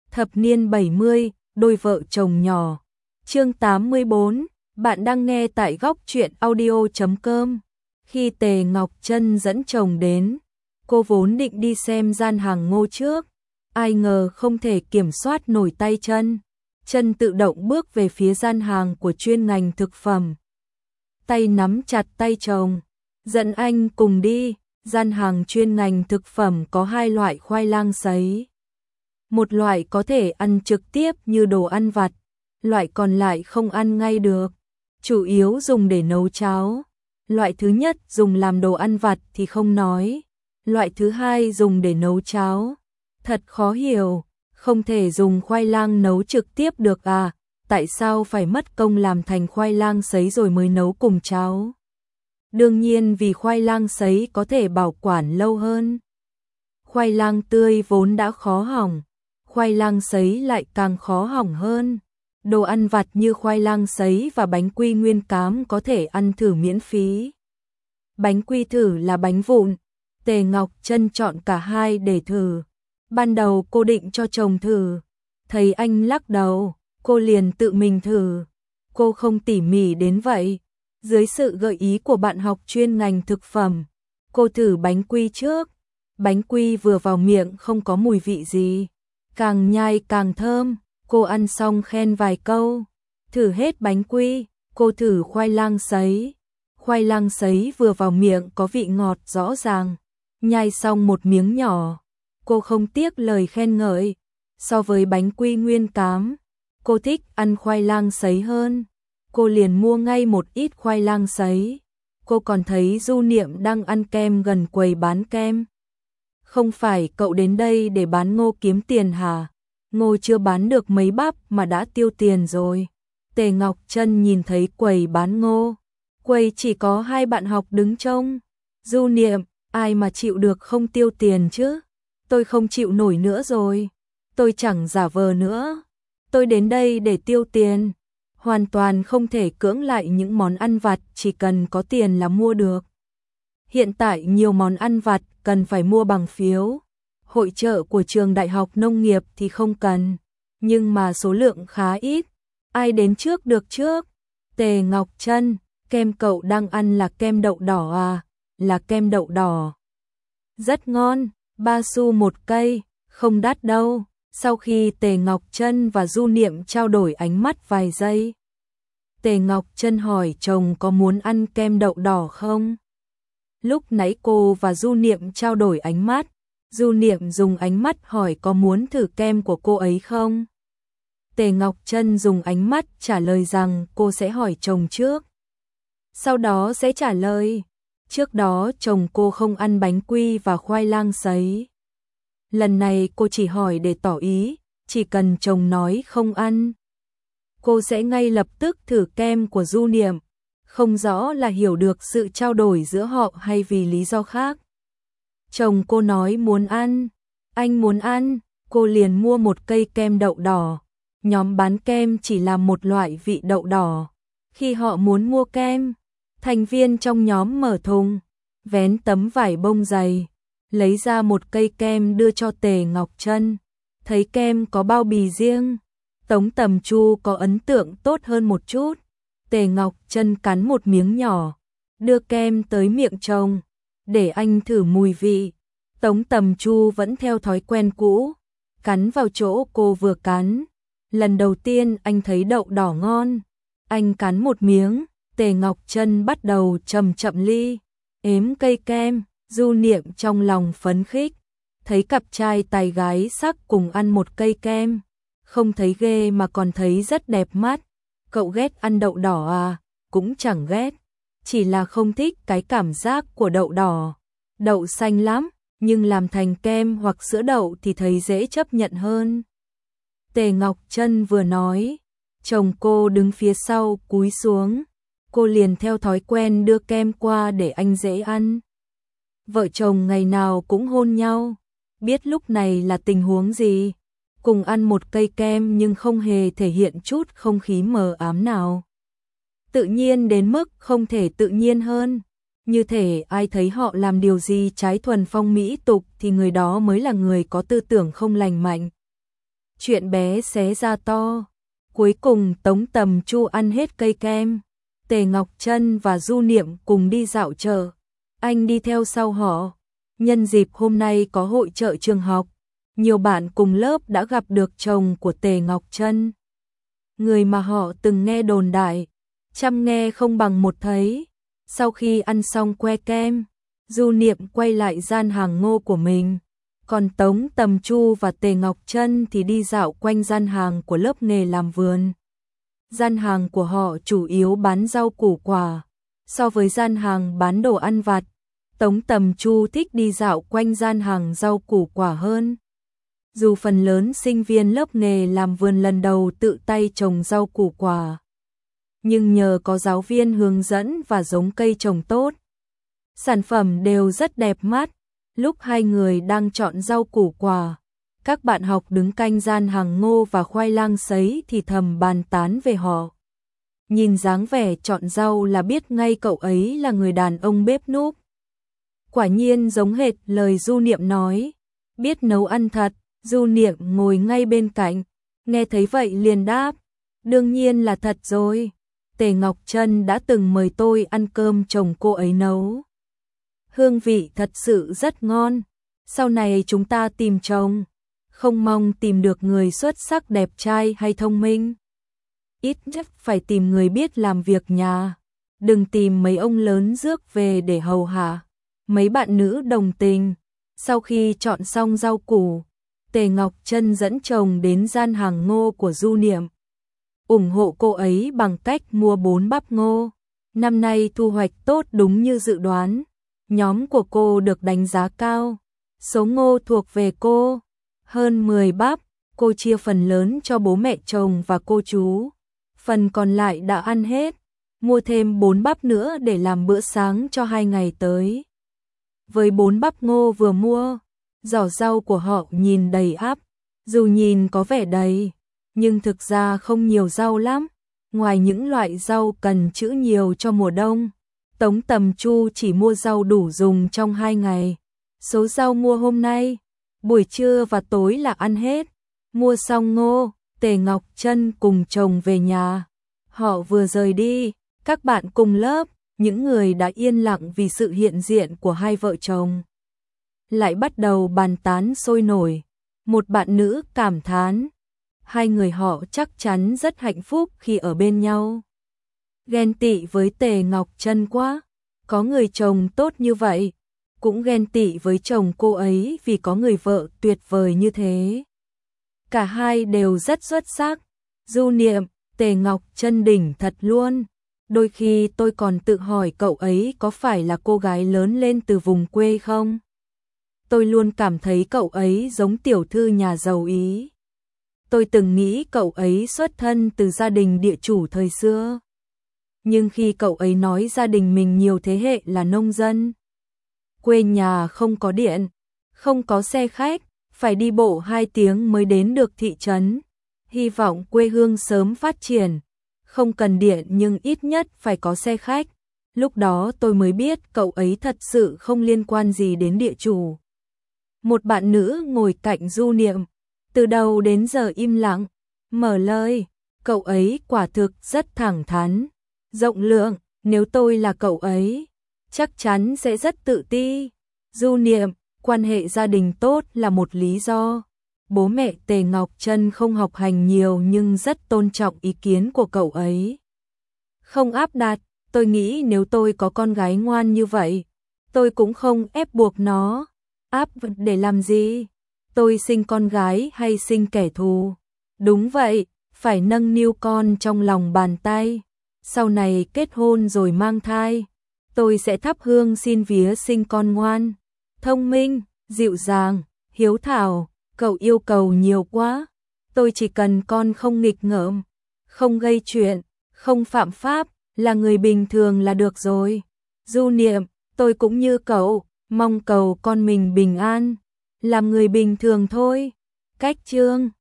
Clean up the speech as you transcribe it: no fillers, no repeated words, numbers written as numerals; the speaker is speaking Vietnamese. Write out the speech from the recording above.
Thập niên 70, đôi vợ chồng nhỏ. Chương 84, bạn đang nghe tại góc truyện audio.com. Khi Tề Ngọc Trân dẫn chồng đến, cô vốn định đi xem gian hàng Ngô trước, ai ngờ không thể kiểm soát nổi tay chân. Chân tự động bước về phía gian hàng của chuyên ngành thực phẩm. Tay nắm chặt tay chồng, dẫn anh cùng đi. Gian hàng chuyên ngành thực phẩm có hai loại khoai lang sấy. Một loại có thể ăn trực tiếp như đồ ăn vặt, loại còn lại không ăn ngay được, chủ yếu dùng để nấu cháo. Loại thứ nhất dùng làm đồ ăn vặt thì không nói, loại thứ hai dùng để nấu cháo. Thật khó hiểu, không thể dùng khoai lang nấu trực tiếp được à, tại sao phải mất công làm thành khoai lang sấy rồi mới nấu cùng cháo? Đương nhiên vì khoai lang sấy có thể bảo quản lâu hơn. Khoai lang tươi vốn đã khó hỏng, khoai lang sấy lại càng khó hỏng hơn. Đồ ăn vặt như khoai lang sấy và bánh quy nguyên cám có thể ăn thử miễn phí. Bánh quy thử là bánh vụn, Tề Ngọc Trân chọn cả hai để thử. Ban đầu cô định cho chồng thử, thấy anh lắc đầu, cô liền tự mình thử. Cô không tỉ mỉ đến vậy. Dưới sự gợi ý của bạn học chuyên ngành thực phẩm, cô thử bánh quy trước. Bánh quy vừa vào miệng không có mùi vị gì, càng nhai càng thơm. Cô ăn xong khen vài câu. Thử hết bánh quy, cô thử khoai lang sấy. Khoai lang sấy vừa vào miệng có vị ngọt rõ ràng. Nhai xong một miếng nhỏ, cô không tiếc lời khen ngợi. So với bánh quy nguyên cám, cô thích ăn khoai lang sấy hơn. Cô liền mua ngay một ít khoai lang sấy. Cô còn thấy Du Niệm đang ăn kem gần quầy bán kem. Không phải cậu đến đây để bán Ngô kiếm tiền hả? Ngô chưa bán được mấy bắp mà đã tiêu tiền rồi. Tề Ngọc Trân nhìn thấy quầy bán Ngô. Quầy chỉ có hai bạn học đứng trông. Du Niệm, ai mà chịu được không tiêu tiền chứ? Tôi không chịu nổi nữa rồi. Tôi chẳng giả vờ nữa. Tôi đến đây để tiêu tiền. Hoàn toàn không thể cưỡng lại những món ăn vặt, chỉ cần có tiền là mua được. Hiện tại nhiều món ăn vặt cần phải mua bằng phiếu. Hội chợ của trường đại học nông nghiệp thì không cần, nhưng mà số lượng khá ít. Ai đến trước được trước? Tề Ngọc Trân, kem cậu đang ăn là kem đậu đỏ à? Là kem đậu đỏ. Rất ngon, 3 xu một cây, không đắt đâu. Sau khi Tề Ngọc Trân và Du Niệm trao đổi ánh mắt vài giây, Tề Ngọc Trân hỏi chồng có muốn ăn kem đậu đỏ không? Lúc nãy cô và Du Niệm trao đổi ánh mắt, Du Niệm dùng ánh mắt hỏi có muốn thử kem của cô ấy không? Tề Ngọc Trân dùng ánh mắt trả lời rằng cô sẽ hỏi chồng trước, sau đó sẽ trả lời. Trước đó chồng cô không ăn bánh quy và khoai lang sấy. Lần này cô chỉ hỏi để tỏ ý, chỉ cần chồng nói không ăn, cô sẽ ngay lập tức thử kem của Du Niệm. Không rõ là hiểu được sự trao đổi giữa họ hay vì lý do khác. Chồng cô nói muốn ăn, anh muốn ăn, cô liền mua một cây kem đậu đỏ. Nhóm bán kem chỉ làm một loại vị đậu đỏ. Khi họ muốn mua kem, thành viên trong nhóm mở thùng, vén tấm vải bông dày, lấy ra một cây kem đưa cho Tề Ngọc Trân. Thấy kem có bao bì riêng, Tống Tầm Chu có ấn tượng tốt hơn một chút. Tề Ngọc Trân cắn một miếng nhỏ, đưa kem tới miệng chồng, để anh thử mùi vị. Tống Tầm Chu vẫn theo thói quen cũ, cắn vào chỗ cô vừa cắn. Lần đầu tiên anh thấy đậu đỏ ngon, anh cắn một miếng. Tề Ngọc Trân bắt đầu chậm chậm ly, ếm cây kem. Du Niệm trong lòng phấn khích, thấy cặp trai tài gái sắc cùng ăn một cây kem, không thấy ghê mà còn thấy rất đẹp mắt. Cậu ghét ăn đậu đỏ à? Cũng chẳng ghét, chỉ là không thích cái cảm giác của đậu đỏ. Đậu xanh lắm, nhưng làm thành kem hoặc sữa đậu thì thấy dễ chấp nhận hơn. Tề Ngọc Trân vừa nói, chồng cô đứng phía sau cúi xuống, cô liền theo thói quen đưa kem qua để anh dễ ăn. Vợ chồng ngày nào cũng hôn nhau, biết lúc này là tình huống gì. Cùng ăn một cây kem nhưng không hề thể hiện chút không khí mờ ám nào. Tự nhiên đến mức không thể tự nhiên hơn. Như thể ai thấy họ làm điều gì trái thuần phong mỹ tục thì người đó mới là người có tư tưởng không lành mạnh. chuyện bé xé ra to. Cuối cùng Tống Tầm Chu ăn hết cây kem. Tề Ngọc Trân và Du Niệm cùng đi dạo chợ. Anh đi theo sau họ. Nhân dịp hôm nay có hội chợ trường học, nhiều bạn cùng lớp đã gặp được chồng của Tề Ngọc Trân. Người mà họ từng nghe đồn đại, trăm nghe không bằng một thấy. Sau khi ăn xong que kem, Du Niệm quay lại gian hàng ngô của mình. Còn Tống Tầm Chu và Tề Ngọc Trân thì đi dạo quanh gian hàng của lớp nghề làm vườn. Gian hàng của họ chủ yếu bán rau củ quả. So với gian hàng bán đồ ăn vặt, Tống Tầm Chu thích đi dạo quanh gian hàng rau củ quả hơn. Dù phần lớn sinh viên lớp nghề làm vườn lần đầu tự tay trồng rau củ quả, nhưng nhờ có giáo viên hướng dẫn và giống cây trồng tốt, sản phẩm đều rất đẹp mắt. Lúc hai người đang chọn rau củ quả, các bạn học đứng canh gian hàng ngô và khoai lang sấy thì thầm bàn tán về họ. Nhìn dáng vẻ chọn rau là biết ngay cậu ấy là người đàn ông bếp núc. Quả nhiên giống hệt lời Du Niệm nói, biết nấu ăn thật. Du Niệm ngồi ngay bên cạnh, nghe thấy vậy liền đáp, đương nhiên là thật rồi. Tề Ngọc Trân đã từng mời tôi ăn cơm chồng cô ấy nấu. Hương vị thật sự rất ngon. Sau này chúng ta tìm chồng, không mong tìm được người xuất sắc đẹp trai hay thông minh. Ít nhất phải tìm người biết làm việc nhà. Đừng tìm mấy ông lớn rước về để hầu hạ. Mấy bạn nữ đồng tình. Sau khi chọn xong rau củ, Tề Ngọc Trân dẫn chồng đến gian hàng ngô của Du Niệm, ủng hộ cô ấy bằng cách mua 4 bắp ngô. Năm nay thu hoạch tốt đúng như dự đoán. Nhóm của cô được đánh giá cao. Số ngô thuộc về cô, hơn 10 bắp, cô chia phần lớn cho bố mẹ chồng và cô chú. Phần còn lại đã ăn hết, mua thêm 4 bắp nữa để làm bữa sáng cho 2 ngày tới. Với 4 bắp ngô vừa mua, giỏ rau của họ nhìn đầy ắp, dù nhìn có vẻ đầy, nhưng thực ra không nhiều rau lắm. Ngoài những loại rau cần trữ nhiều cho mùa đông, Tống Tầm Chu chỉ mua rau đủ dùng trong 2 ngày. Số rau mua hôm nay, buổi trưa và tối là ăn hết. Mua xong ngô, Tề Ngọc Trân cùng chồng về nhà. Họ vừa rời đi, các bạn cùng lớp, những người đã yên lặng vì sự hiện diện của hai vợ chồng, lại bắt đầu bàn tán sôi nổi. Một bạn nữ cảm thán, hai người họ chắc chắn rất hạnh phúc khi ở bên nhau. Ghen tị với Tề Ngọc Trân quá, có người chồng tốt như vậy. Cũng ghen tị với chồng cô ấy vì có người vợ tuyệt vời như thế. Cả hai đều rất xuất sắc. Du Niệm, Tề Ngọc Trân đỉnh thật luôn. Đôi khi tôi còn tự hỏi cậu ấy có phải là cô gái lớn lên từ vùng quê không? Tôi luôn cảm thấy cậu ấy giống tiểu thư nhà giàu Ý. Tôi từng nghĩ cậu ấy xuất thân từ gia đình địa chủ thời xưa. Nhưng khi cậu ấy nói gia đình mình nhiều thế hệ là nông dân, quê nhà không có điện, không có xe khách, phải đi bộ 2 tiếng mới đến được thị trấn. Hy vọng quê hương sớm phát triển, không cần điện nhưng ít nhất phải có xe khách. Lúc đó tôi mới biết cậu ấy thật sự không liên quan gì đến địa chủ. Một bạn nữ ngồi cạnh Du Niệm, từ đầu đến giờ im lặng, mở lời, cậu ấy quả thực rất thẳng thắn, rộng lượng, nếu tôi là cậu ấy, chắc chắn sẽ rất tự ti. Du Niệm, quan hệ gia đình tốt là một lý do. Bố mẹ Tề Ngọc Trân không học hành nhiều nhưng rất tôn trọng ý kiến của cậu ấy. Không áp đặt, tôi nghĩ nếu tôi có con gái ngoan như vậy, tôi cũng không ép buộc nó. Áp để làm gì? Tôi sinh con gái hay sinh kẻ thù? Đúng vậy, phải nâng niu con trong lòng bàn tay. Sau này kết hôn rồi mang thai, tôi sẽ thắp hương xin vía sinh con ngoan, thông minh, dịu dàng, hiếu thảo. Cậu yêu cầu nhiều quá. Tôi chỉ cần con không nghịch ngợm, không gây chuyện, không phạm pháp, là người bình thường là được rồi. Du Niệm, tôi cũng như cậu, mong cầu con mình bình an, làm người bình thường thôi. Cách chương